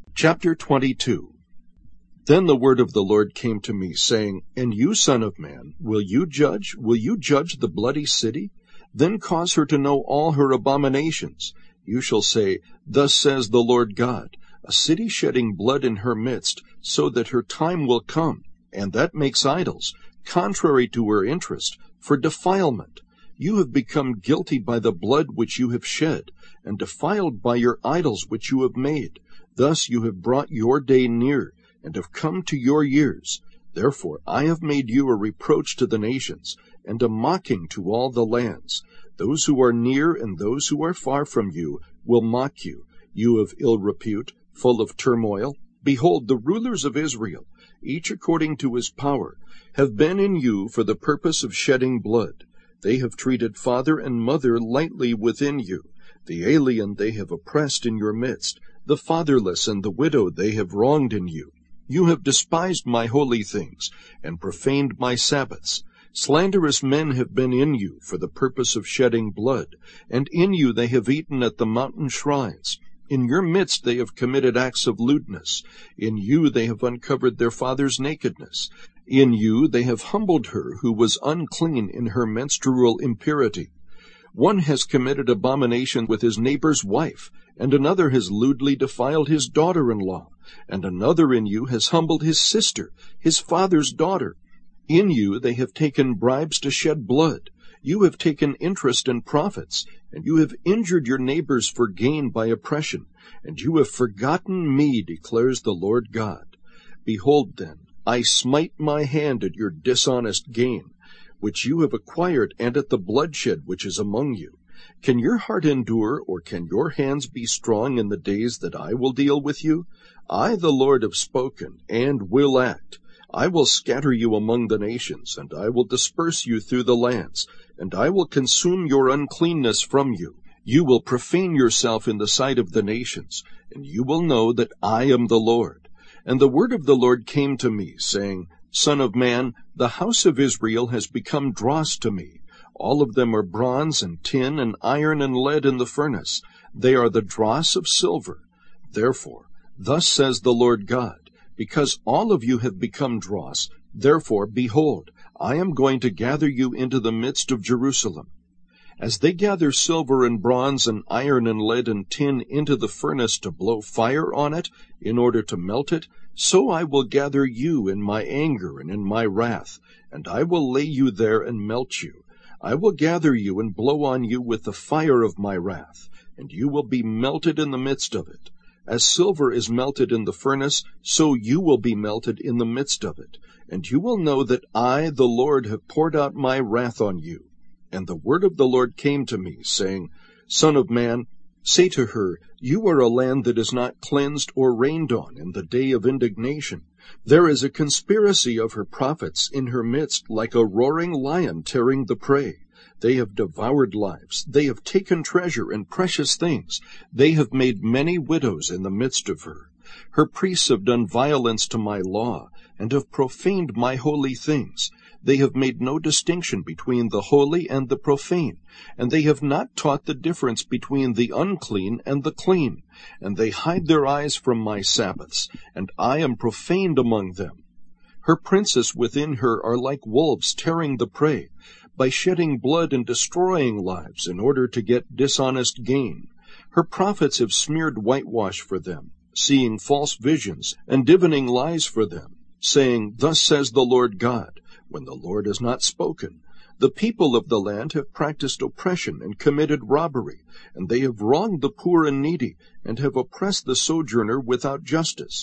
Chapter 22. Then the word of the Lord came to me, saying, And you, son of man, will you judge the bloody city? Then cause her to know all her abominations. You shall say, Thus says the Lord God, a city shedding blood in her midst, so that her time will come, and that makes idols, contrary to her interest, for defilement. You have become guilty by the blood which you have shed, and defiled by your idols which you have made. Thus you have brought your day near, and have come to your years. Therefore I have made you a reproach to the nations, and a mocking to all the lands. Those who are near and those who are far from you will mock you, you of ill repute, full of turmoil. Behold, the rulers of Israel, each according to his power, have been in you for the purpose of shedding blood. They have treated father and mother lightly within you. The alien they have oppressed in your midst. The fatherless and the widow they have wronged in you. You have despised my holy things, and profaned my Sabbaths. Slanderous men have been in you for the purpose of shedding blood, and in you they have eaten at the mountain shrines. In your midst they have committed acts of lewdness. In you they have uncovered their father's nakedness. In you they have humbled her who was unclean in her menstrual impurity. One has committed abomination with his neighbor's wife, and another has lewdly defiled his daughter-in-law, and another in you has humbled his sister, his father's daughter. In you they have taken bribes to shed blood. You have taken interest in profits, and you have injured your neighbors for gain by oppression, and you have forgotten me, declares the Lord God. Behold then, I smite my hand at your dishonest gain, which you have acquired, and at the bloodshed which is among you. Can your heart endure, or can your hands be strong in the days that I will deal with you? I, the Lord, have spoken, and will act. I will scatter you among the nations, and I will disperse you through the lands, and I will consume your uncleanness from you. You will profane yourself in the sight of the nations, and you will know that I am the Lord. And the word of the Lord came to me, saying, Son of man, the house of Israel has become dross to me. All of them are bronze and tin and iron and lead in the furnace. They are the dross of silver. Therefore, thus says the Lord God, because all of you have become dross, therefore, behold, I am going to gather you into the midst of Jerusalem. As they gather silver and bronze and iron and lead and tin into the furnace to blow fire on it in order to melt it, so I will gather you in my anger and in my wrath, and I will lay you there and melt you. I will gather you and blow on you with the fire of my wrath, and you will be melted in the midst of it. As silver is melted in the furnace, so you will be melted in the midst of it. And you will know that I, the Lord, have poured out my wrath on you. And the word of the Lord came to me, saying, Son of man, say to her, You are a land that is not cleansed or rained on in the day of indignation. There is a conspiracy of her prophets in her midst, like a roaring lion tearing the prey. They have devoured lives. They have taken treasure and precious things. They have made many widows in the midst of her. Her priests have done violence to my law, and have profaned my holy things. They have made no distinction between the holy and the profane, and they have not taught the difference between the unclean and the clean. And they hide their eyes from my Sabbaths, and I am profaned among them. Her princes within her are like wolves tearing the prey, by shedding blood and destroying lives in order to get dishonest gain. Her prophets have smeared whitewash for them, seeing false visions and divining lies for them, saying, Thus says the Lord God, when the Lord has not spoken. The people of the land have practiced oppression and committed robbery, and they have wronged the poor and needy, and have oppressed the sojourner without justice.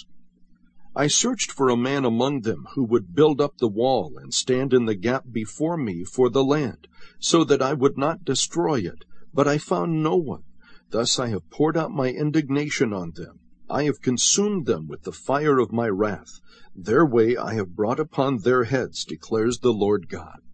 I searched for a man among them who would build up the wall and stand in the gap before me for the land, so that I would not destroy it, but I found no one. Thus I have poured out my indignation on them. I have consumed them with the fire of my wrath. Their way I have brought upon their heads, declares the Lord God.